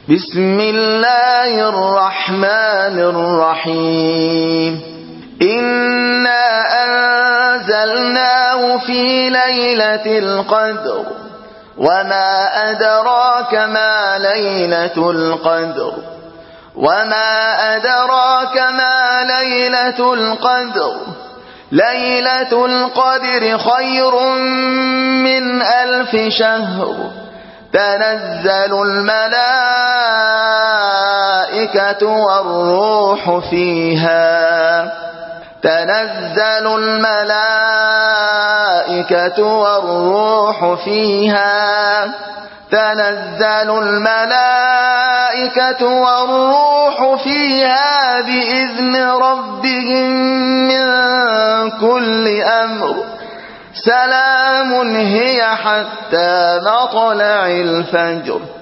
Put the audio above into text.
بسم الله الرحمن الرحيم إنا أنزلناه في ليلة القدر وما أدراك ما ليلة القدر ليلة القدر ليلة القدر خير من 1000 شهر تنزل الملائكة والروح فيها بإذن ربهم من كل أمر سلام هي حتى مطلع الفجر